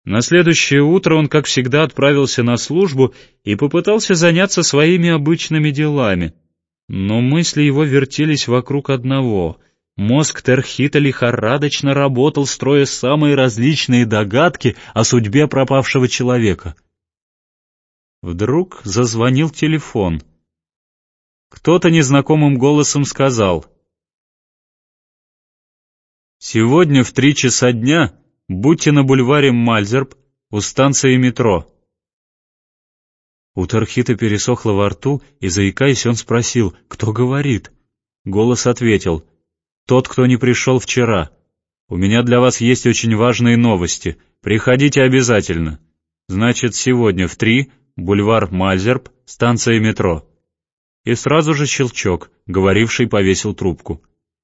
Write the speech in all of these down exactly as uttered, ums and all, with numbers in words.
На следующее утро он, как всегда, отправился на службу и попытался заняться своими обычными делами. Но мысли его вертелись вокруг одного. Мозг Терхита лихорадочно работал, строя самые различные догадки о судьбе пропавшего человека. Вдруг зазвонил телефон. Кто-то незнакомым голосом сказал: «Сегодня в три часа дня будьте на бульваре Мальзерб у станции метро». У Терхита пересохло во рту, и, заикаясь, он спросил: «Кто говорит?» Голос ответил: «Тот, кто не пришел вчера. У меня для вас есть очень важные новости. Приходите обязательно. Значит, сегодня в три, бульвар Мальзерб, станция метро». И сразу же щелчок, говоривший повесил трубку.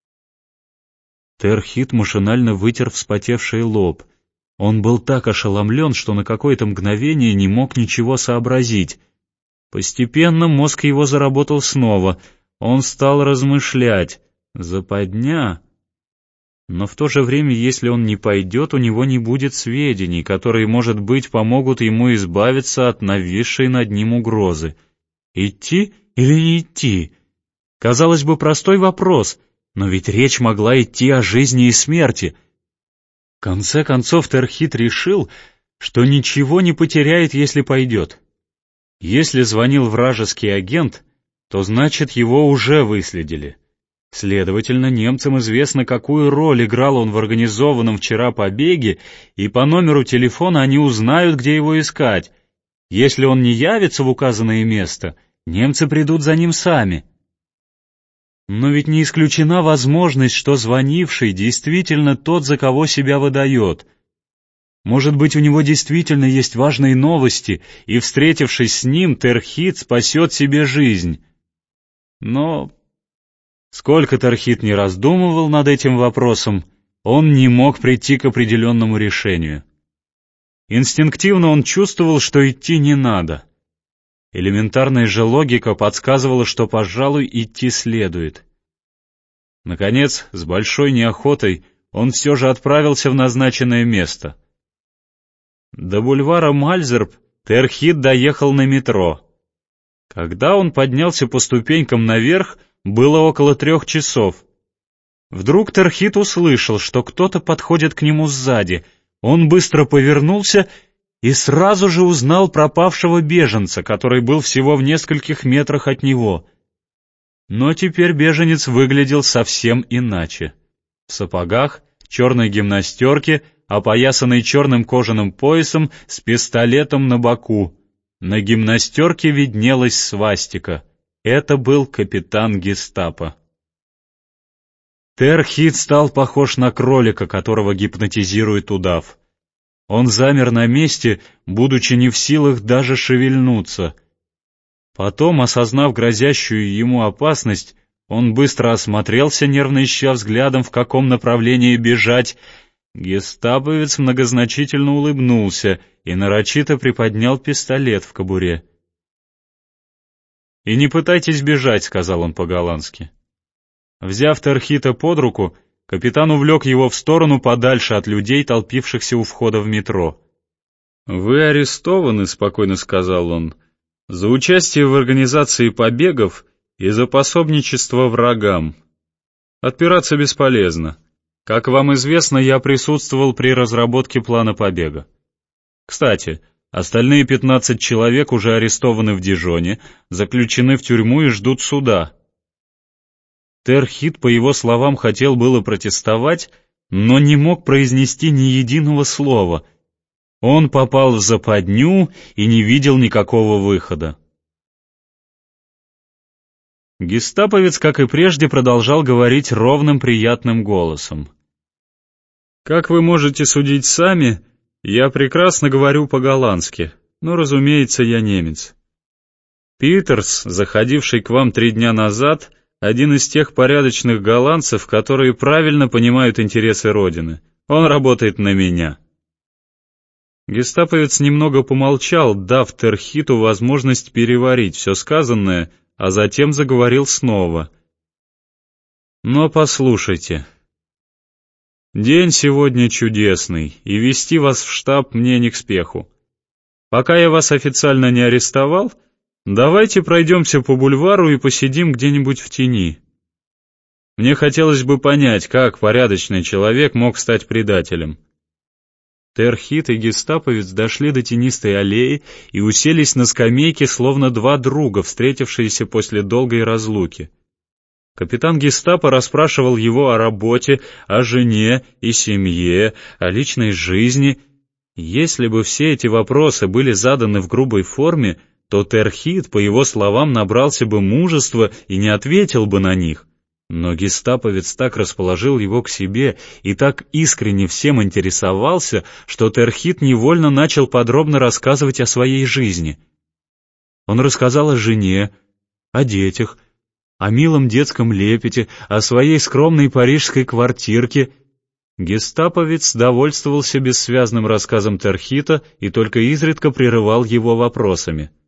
Терхит машинально вытер вспотевший лоб. Он был так ошеломлен, что на какое-то мгновение не мог ничего сообразить. Постепенно мозг его заработал снова. Он стал размышлять. Западня. Но в то же время, если он не пойдет, у него не будет сведений, которые, может быть, помогут ему избавиться от нависшей над ним угрозы. Идти или не идти? Казалось бы, простой вопрос, но ведь речь могла идти о жизни и смерти. В конце концов, Терхит решил, что ничего не потеряет, если пойдет. Если звонил вражеский агент, то значит, его уже выследили. Следовательно, немцам известно, какую роль играл он в организованном вчера побеге, и по номеру телефона они узнают, где его искать. Если он не явится в указанное место, немцы придут за ним сами. Но ведь не исключена возможность, что звонивший действительно тот, за кого себя выдает. Может быть, у него действительно есть важные новости, и, встретившись с ним, Терхит спасет себе жизнь. Но сколько Терхит не раздумывал над этим вопросом, он не мог прийти к определенному решению. Инстинктивно он чувствовал, что идти не надо. Элементарная же логика подсказывала, что, пожалуй, идти следует. Наконец, с большой неохотой, он все же отправился в назначенное место. До бульвара Мальзерб Терхит доехал на метро. Когда он поднялся по ступенькам наверх, было около трех часов. Вдруг Терхит услышал, что кто-то подходит к нему сзади. Он быстро повернулся и сразу же узнал пропавшего беженца, который был всего в нескольких метрах от него. Но теперь беженец выглядел совсем иначе. В сапогах, черной гимнастерке, опоясанный черным кожаным поясом, с пистолетом на боку. На гимнастерке виднелась свастика. Это был капитан гестапо. Терхит стал похож на кролика, которого гипнотизирует удав. Он замер на месте, будучи не в силах даже шевельнуться. Потом, осознав грозящую ему опасность, он быстро осмотрелся, нервно ища взглядом, в каком направлении бежать. Гестаповец многозначительно улыбнулся и нарочито приподнял пистолет в кобуре. «И не пытайтесь бежать», — сказал он по-голландски. Взяв Терхита под руку, капитан увлек его в сторону подальше от людей, толпившихся у входа в метро. «Вы арестованы», — спокойно сказал он, — «за участие в организации побегов и за пособничество врагам. Отпираться бесполезно. Как вам известно, я присутствовал при разработке плана побега. Кстати, остальные пятнадцать человек уже арестованы в Дижоне, заключены в тюрьму и ждут суда». Терхит, по его словам, хотел было протестовать, но не мог произнести ни единого слова. Он попал в западню и не видел никакого выхода. Гестаповец, как и прежде, продолжал говорить ровным, приятным голосом. «Как вы можете судить сами, я прекрасно говорю по-голландски, но, разумеется, я немец. Питерс, заходивший к вам три дня назад, один из тех порядочных голландцев, которые правильно понимают интересы Родины. Он работает на меня». Гестаповец немного помолчал, дав Терхиту возможность переварить все сказанное, а затем заговорил снова. «Но послушайте, День сегодня чудесный, и вести вас в штаб мне не к спеху. Пока я вас официально не арестовал, давайте пройдемся по бульвару и посидим где-нибудь в тени. Мне хотелось бы понять, как порядочный человек мог стать предателем». Терхит и гестаповец дошли до тенистой аллеи и уселись на скамейке, словно два друга, встретившиеся после долгой разлуки. Капитан гестапо расспрашивал его о работе, о жене и семье, о личной жизни. Если бы все эти вопросы были заданы в грубой форме, то Терхит, по его словам, набрался бы мужества и не ответил бы на них. Но гестаповец так расположил его к себе и так искренне всем интересовался, что Терхит невольно начал подробно рассказывать о своей жизни. Он рассказал о жене, о детях, о милом детском лепете, о своей скромной парижской квартирке. Гестаповец довольствовался бессвязным рассказом Терхита и только изредка прерывал его вопросами.